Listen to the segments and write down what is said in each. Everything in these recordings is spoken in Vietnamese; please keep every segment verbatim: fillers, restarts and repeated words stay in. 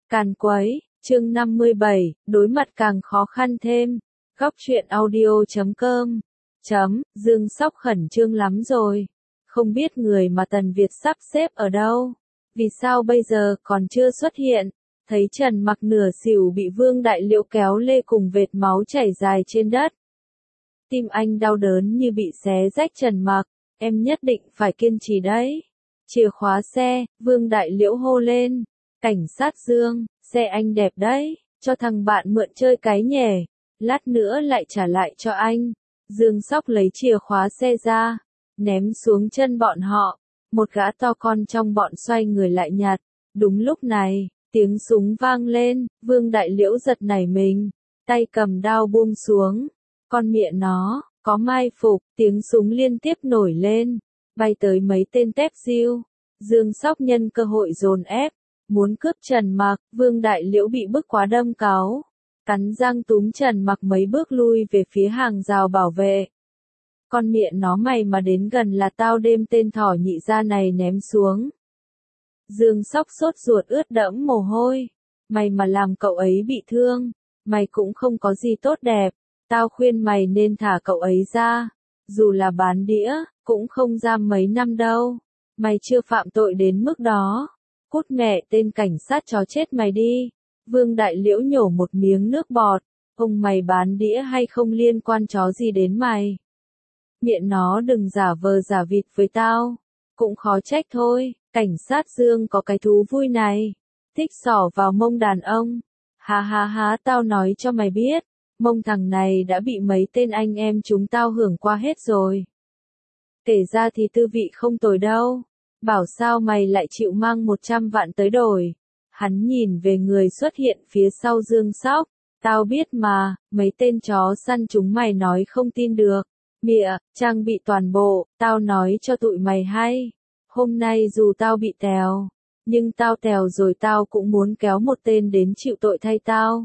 Càn quấy, chương năm mươi bảy, đối mặt càng khó khăn thêm. Góc truyện audio chấm com chấm, Dương Sóc khẩn trương lắm rồi. Không biết người mà Tần Việt sắp xếp ở đâu. Vì sao bây giờ còn chưa xuất hiện? Thấy Trần Mặc nửa xỉu bị Vương Đại Liễu kéo lê cùng vệt máu chảy dài trên đất. Tim anh đau đớn như bị xé rách. Trần Mặc, em nhất định phải kiên trì đấy. Chìa khóa xe, Vương Đại Liễu hô lên. Cảnh sát Dương, xe anh đẹp đấy, cho thằng bạn mượn chơi cái nhè, lát nữa lại trả lại cho anh. Dương Sóc lấy chìa khóa xe ra, ném xuống chân bọn họ. Một gã to con trong bọn xoay người lại nhặt. Đúng lúc này, tiếng súng vang lên, Vương Đại Liễu giật nảy mình, tay cầm đao buông xuống. Con mẹ nó, có mai phục, tiếng súng liên tiếp nổi lên, bay tới mấy tên tép diêu. Dương Sóc nhân cơ hội dồn ép, muốn cướp Trần Mặc. Vương Đại Liễu bị bức quá đâm cáu, cắn răng túm Trần Mặc mấy bước lui về phía hàng rào bảo vệ. Con mẹ nó mày mà đến gần là tao đem tên thỏ nhị gia này ném xuống. Dương Sóc sốt ruột ướt đẫm mồ hôi. Mày mà làm cậu ấy bị thương, mày cũng không có gì tốt đẹp. Tao khuyên mày nên thả cậu ấy ra. Dù là bán đĩa, cũng không giam mấy năm đâu. Mày chưa phạm tội đến mức đó. Cút mẹ tên cảnh sát chó chết mày đi. Vương Đại Liễu nhổ một miếng nước bọt. Ông mày bán đĩa hay không liên quan chó gì đến mày. Miệng nó đừng giả vờ giả vịt với tao. Cũng khó trách thôi, cảnh sát Dương có cái thú vui này. Thích xỏ vào mông đàn ông. Ha ha ha, tao nói cho mày biết. Mông thằng này đã bị mấy tên anh em chúng tao hưởng qua hết rồi. Kể ra thì tư vị không tồi đâu. Bảo sao mày lại chịu mang một trăm vạn tới đổi. Hắn nhìn về người xuất hiện phía sau Dương Sóc. Tao biết mà, mấy tên chó săn chúng mày nói không tin được. Mịa, trang bị toàn bộ, tao nói cho tụi mày hay. Hôm nay dù tao bị tèo, nhưng tao tèo rồi tao cũng muốn kéo một tên đến chịu tội thay tao.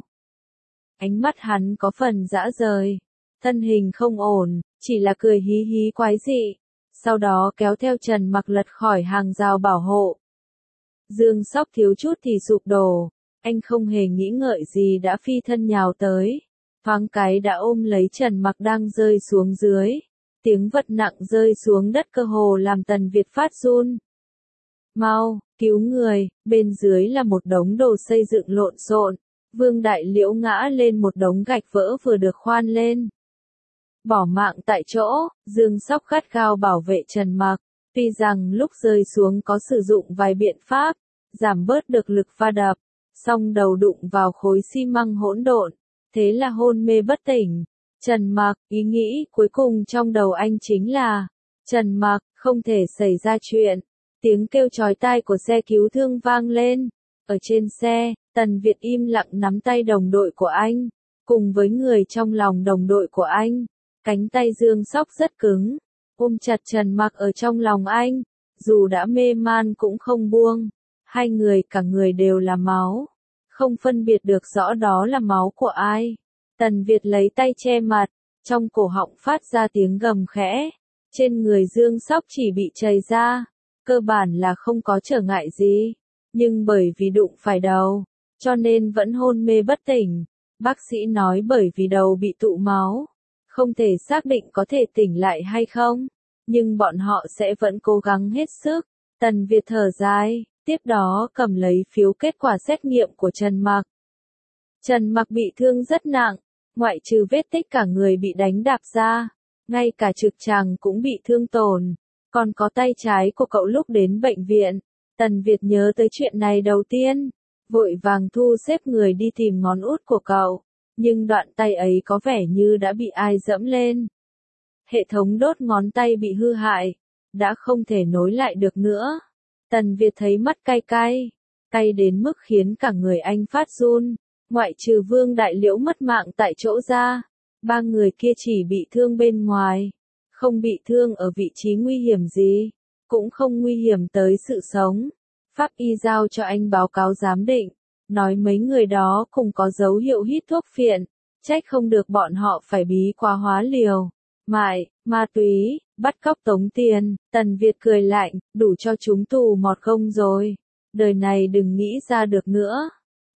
Ánh mắt hắn có phần dã rời, thân hình không ổn, chỉ là cười hí hí quái dị. Sau đó kéo theo Trần Mặc lật khỏi hàng rào bảo hộ. Dương Sóc thiếu chút thì sụp đổ, anh không hề nghĩ ngợi gì đã phi thân nhào tới. Thoáng cái đã ôm lấy Trần Mặc đang rơi xuống dưới. Tiếng vật nặng rơi xuống đất cơ hồ làm Tần Việt phát run. Mau, cứu người, bên dưới là một đống đồ xây dựng lộn xộn. Vương Đại Liễu ngã lên một đống gạch vỡ vừa được khoan lên. Bỏ mạng tại chỗ, Dương Sóc gắt gao bảo vệ Trần Mặc. Tuy rằng lúc rơi xuống có sử dụng vài biện pháp, giảm bớt được lực va đập, song đầu đụng vào khối xi măng hỗn độn, thế là hôn mê bất tỉnh. Trần Mặc, ý nghĩ cuối cùng trong đầu anh chính là, Trần Mặc, không thể xảy ra chuyện. Tiếng kêu chói tai của xe cứu thương vang lên. Ở trên xe, Tần Việt im lặng nắm tay đồng đội của anh, cùng với người trong lòng đồng đội của anh. Cánh tay Dương Sóc rất cứng, ôm chặt Trần Mặc ở trong lòng anh, dù đã mê man cũng không buông. Hai người cả người đều là máu, không phân biệt được rõ đó là máu của ai. Tần Việt lấy tay che mặt, trong cổ họng phát ra tiếng gầm khẽ. Trên người Dương Sóc chỉ bị chảy ra, cơ bản là không có trở ngại gì, nhưng bởi vì đụng phải đầu, cho nên vẫn hôn mê bất tỉnh. Bác sĩ nói bởi vì đầu bị tụ máu, không thể xác định có thể tỉnh lại hay không, nhưng bọn họ sẽ vẫn cố gắng hết sức. Tần Việt thở dài, tiếp đó cầm lấy phiếu kết quả xét nghiệm của Trần Mặc. Trần Mặc bị thương rất nặng, ngoại trừ vết tích cả người bị đánh đạp ra, ngay cả trực tràng cũng bị thương tổn, còn có tay trái của cậu lúc đến bệnh viện. Tần Việt nhớ tới chuyện này đầu tiên, vội vàng thu xếp người đi tìm ngón út của cậu, nhưng đoạn tay ấy có vẻ như đã bị ai dẫm lên. Hệ thống đốt ngón tay bị hư hại, đã không thể nối lại được nữa. Tần Việt thấy mắt cay cay, cay đến mức khiến cả người anh phát run. Ngoại trừ Vương Đại Liễu mất mạng tại chỗ ra, ba người kia chỉ bị thương bên ngoài, không bị thương ở vị trí nguy hiểm gì, cũng không nguy hiểm tới sự sống. Pháp y giao cho anh báo cáo giám định, nói mấy người đó cùng có dấu hiệu hít thuốc phiện, trách không được bọn họ phải bí quá hóa liều, mại, ma túy, bắt cóc tống tiền. Tần Việt cười lạnh, đủ cho chúng tù mọt không rồi, đời này đừng nghĩ ra được nữa.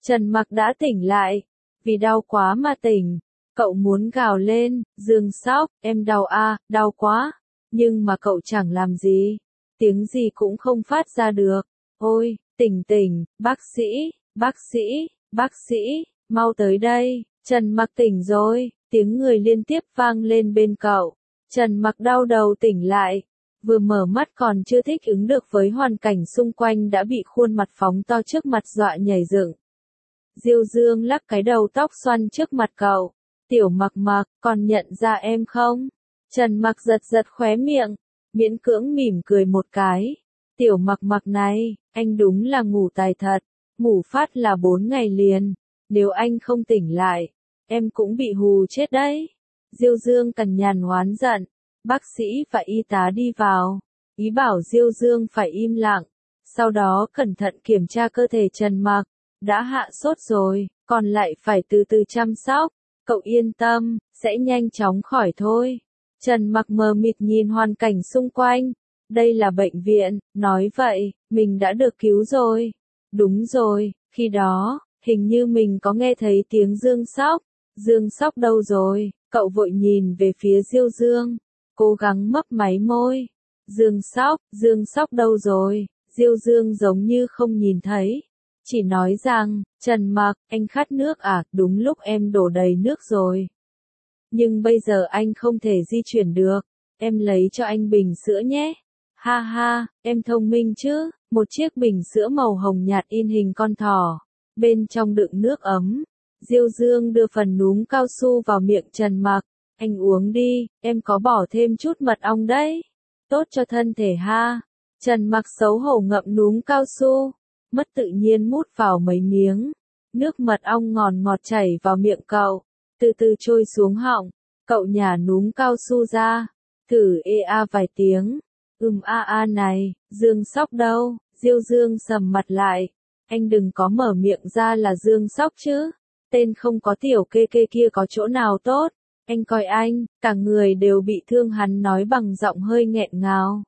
Trần Mặc đã tỉnh lại. Vì đau quá mà tỉnh. Cậu muốn gào lên, Dương Sóc, em đau à, đau quá. Nhưng mà cậu chẳng làm gì. Tiếng gì cũng không phát ra được. Ôi, tỉnh tỉnh, bác sĩ, bác sĩ, bác sĩ, mau tới đây. Trần Mặc tỉnh rồi, tiếng người liên tiếp vang lên bên cậu. Trần Mặc đau đầu tỉnh lại. Vừa mở mắt còn chưa thích ứng được với hoàn cảnh xung quanh đã bị khuôn mặt phóng to trước mặt dọa nhảy dựng. Diêu Dương lắc cái đầu tóc xoăn trước mặt cậu. Tiểu Mặc Mặc, còn nhận ra em không? Trần Mặc giật giật khóe miệng, miễn cưỡng mỉm cười một cái. Tiểu Mặc Mặc này, anh đúng là ngủ tài thật, ngủ phát là bốn ngày liền. Nếu anh không tỉnh lại, em cũng bị hù chết đấy. Diêu Dương cằn nhằn oán giận. Bác sĩ và y tá đi vào, ý bảo Diêu Dương phải im lặng, sau đó cẩn thận kiểm tra cơ thể Trần Mặc, đã hạ sốt rồi, còn lại phải từ từ chăm sóc, cậu yên tâm, sẽ nhanh chóng khỏi thôi. Trần Mặc mờ mịt nhìn hoàn cảnh xung quanh, đây là bệnh viện, nói vậy, mình đã được cứu rồi. Đúng rồi, khi đó, hình như mình có nghe thấy tiếng Dương Sóc, Dương Sóc đâu rồi, cậu vội nhìn về phía Diêu Dương. Cố gắng mấp máy môi. Dương Sóc, Dương Sóc đâu rồi? Diêu Dương giống như không nhìn thấy. Chỉ nói rằng, Trần Mặc, anh khát nước à, đúng lúc em đổ đầy nước rồi. Nhưng bây giờ anh không thể di chuyển được. Em lấy cho anh bình sữa nhé. Ha ha, em thông minh chứ. Một chiếc bình sữa màu hồng nhạt in hình con thỏ. Bên trong đựng nước ấm. Diêu Dương đưa phần núm cao su vào miệng Trần Mặc. Anh uống đi, em có bỏ thêm chút mật ong đấy. Tốt cho thân thể ha. Trần Mặc xấu hổ ngậm núm cao su. Mất tự nhiên mút vào mấy miếng. Nước mật ong ngọt ngọt chảy vào miệng cậu. Từ từ trôi xuống họng. Cậu nhả núm cao su ra. Thử ê a vài tiếng. Ừm a a này, Dương Sóc đâu? Diêu Dương sầm mặt lại. Anh đừng có mở miệng ra là Dương Sóc chứ. Tên không có tiểu kê kê kia có chỗ nào tốt. Anh coi anh, cả người đều bị thương hắn nói bằng giọng hơi nghẹn ngào.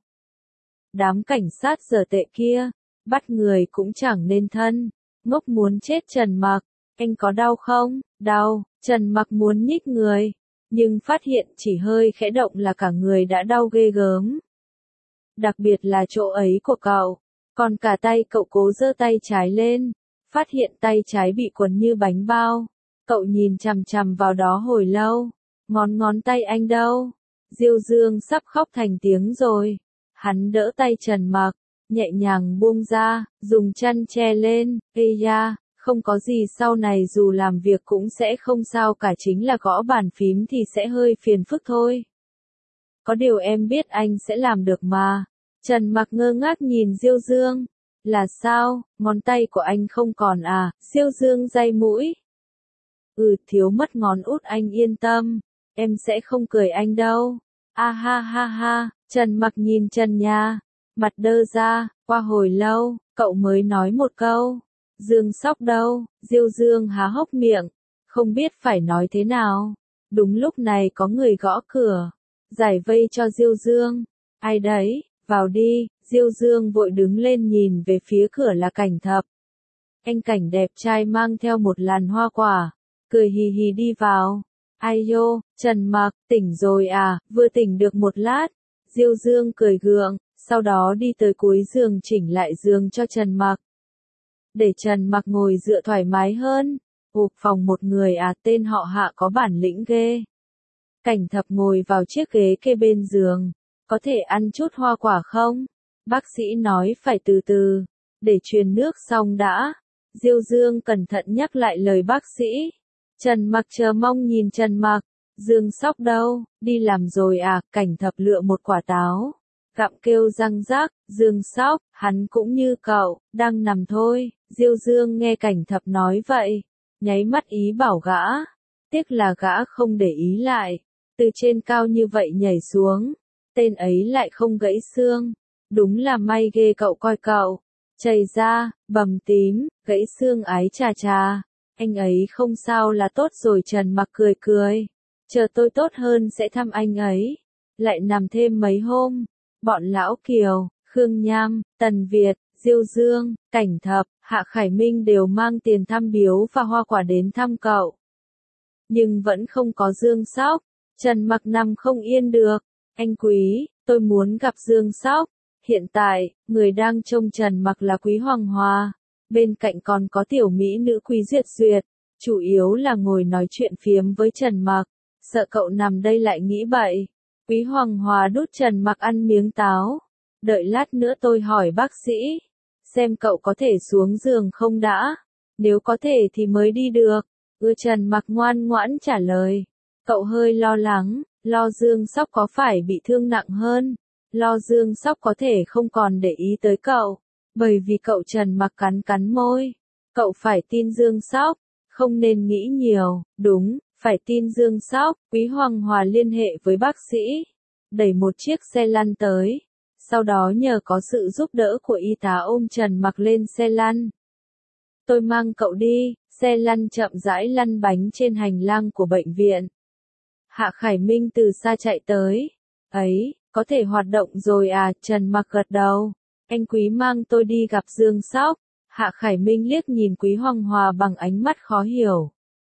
Đám cảnh sát giờ tệ kia, bắt người cũng chẳng nên thân, ngốc muốn chết Trần Mặc, anh có đau không? Đau, Trần Mặc muốn nhích người, nhưng phát hiện chỉ hơi khẽ động là cả người đã đau ghê gớm. Đặc biệt là chỗ ấy của cậu, còn cả tay cậu cố giơ tay trái lên, phát hiện tay trái bị quấn như bánh bao. Cậu nhìn chằm chằm vào đó hồi lâu. Ngón ngón tay anh đâu? Diêu Dương sắp khóc thành tiếng rồi. Hắn đỡ tay Trần Mặc, nhẹ nhàng buông ra, dùng chăn che lên. Ây da, không có gì, sau này dù làm việc cũng sẽ không sao cả, chính là gõ bàn phím thì sẽ hơi phiền phức thôi. Có điều em biết anh sẽ làm được mà. Trần Mặc ngơ ngác nhìn Diêu Dương. Là sao, ngón tay của anh không còn à? Diêu Dương day mũi. Ừ, thiếu mất ngón út, anh yên tâm. Em sẽ không cười anh đâu. A ha ha ha, Trần Mặc nhìn trần nhà, mặt đơ ra, qua hồi lâu, cậu mới nói một câu. Dương Sóc đâu? Diêu Dương há hốc miệng, không biết phải nói thế nào. Đúng lúc này có người gõ cửa, giải vây cho Diêu Dương. Ai đấy, vào đi. Diêu Dương vội đứng lên nhìn về phía cửa là Cảnh Thập. Anh Cảnh đẹp trai mang theo một làn hoa quả, cười hì hì đi vào. Ai dô, Trần Mặc, tỉnh rồi à, vừa tỉnh được một lát. Diêu Dương cười gượng, sau đó đi tới cuối giường chỉnh lại giường cho Trần Mặc. Để Trần Mặc ngồi dựa thoải mái hơn. Hộp phòng một người à, tên họ Hạ có bản lĩnh ghê. Cảnh Thập ngồi vào chiếc ghế kê bên giường. Có thể ăn chút hoa quả không? Bác sĩ nói phải từ từ, để truyền nước xong đã. Diêu Dương cẩn thận nhắc lại lời bác sĩ. Trần Mặc chờ mong nhìn Trần Mặc. Dương Sóc đâu? Đi làm rồi à? Cảnh Thập lựa một quả táo, gặm kêu răng rác. Dương Sóc, hắn cũng như cậu, đang nằm thôi. Diêu Dương nghe Cảnh Thập nói vậy, nháy mắt ý bảo gã. Tiếc là gã không để ý lại. Từ trên cao như vậy nhảy xuống, tên ấy lại không gãy xương. Đúng là may ghê, cậu coi cậu, chảy ra, bầm tím, gãy xương ái chà chà. Anh ấy không sao là tốt rồi. Trần Mặc cười cười. Chờ tôi tốt hơn sẽ thăm anh ấy. Lại nằm thêm mấy hôm. Bọn Lão Kiều, Khương Nham, Tần Việt, Diêu Dương, Cảnh Thập, Hạ Khải Minh đều mang tiền thăm biếu và hoa quả đến thăm cậu. Nhưng vẫn không có Dương Sóc. Trần Mặc nằm không yên được. Anh Quý, tôi muốn gặp Dương Sóc. Hiện tại, người đang trông Trần Mặc là Quý Hoàng Hòa. Bên cạnh còn có tiểu mỹ nữ Quý Duyệt Duyệt. Chủ yếu là ngồi nói chuyện phiếm với Trần Mặc. Sợ cậu nằm đây lại nghĩ bậy. Quý Hoàng Hòa đút Trần Mặc ăn miếng táo. Đợi lát nữa tôi hỏi bác sĩ. Xem cậu có thể xuống giường không đã. Nếu có thể thì mới đi được. Ưa Trần Mặc ngoan ngoãn trả lời. Cậu hơi lo lắng. Lo Dương Sóc có phải bị thương nặng hơn. Lo Dương Sóc có thể không còn để ý tới cậu. Bởi vì cậu Trần Mặc cắn cắn môi. Cậu phải tin Dương Sóc. Không nên nghĩ nhiều. Đúng, phải tin Dương Sóc. Quý Hoàng Hòa liên hệ với bác sĩ. Đẩy một chiếc xe lăn tới. Sau đó nhờ có sự giúp đỡ của y tá ôm Trần Mặc lên xe lăn. Tôi mang cậu đi. Xe lăn chậm rãi lăn bánh trên hành lang của bệnh viện. Hạ Khải Minh từ xa chạy tới. Ấy, có thể hoạt động rồi à, Trần Mặc gật đầu. Anh Quý mang tôi đi gặp Dương Sóc. Hạ Khải Minh liếc nhìn Quý Hoàng Hòa bằng ánh mắt khó hiểu.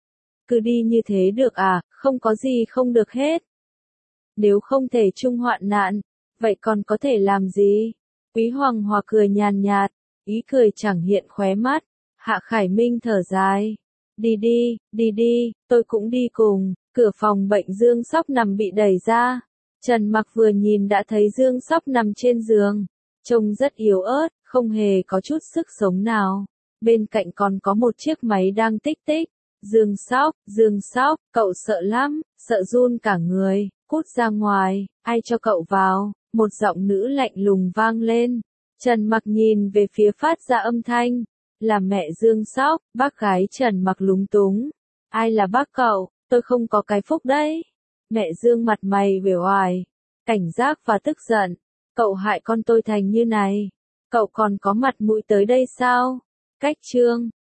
Cứ đi như thế được à, không có gì không được hết. Nếu không thể chung hoạn nạn, vậy còn có thể làm gì? Quý Hoàng Hòa cười nhàn nhạt, ý cười chẳng hiện khóe mắt. Hạ Khải Minh thở dài. Đi đi, đi đi, tôi cũng đi cùng. Cửa phòng bệnh Dương Sóc nằm bị đẩy ra. Trần Mặc vừa nhìn đã thấy Dương Sóc nằm trên giường. Trông rất yếu ớt, không hề có chút sức sống nào. Bên cạnh còn có một chiếc máy đang tích tích. Dương Sóc, Dương Sóc, cậu sợ lắm, sợ run cả người, cút ra ngoài, ai cho cậu vào, một giọng nữ lạnh lùng vang lên. Trần Mặc nhìn về phía phát ra âm thanh, là mẹ Dương Sóc, bác gái Trần Mặc lúng túng. Ai là bác cậu, tôi không có cái phúc đấy. Mẹ Dương mặt mày uể oải, cảnh giác và tức giận, cậu hại con tôi thành như này, cậu còn có mặt mũi tới đây sao? Cách chương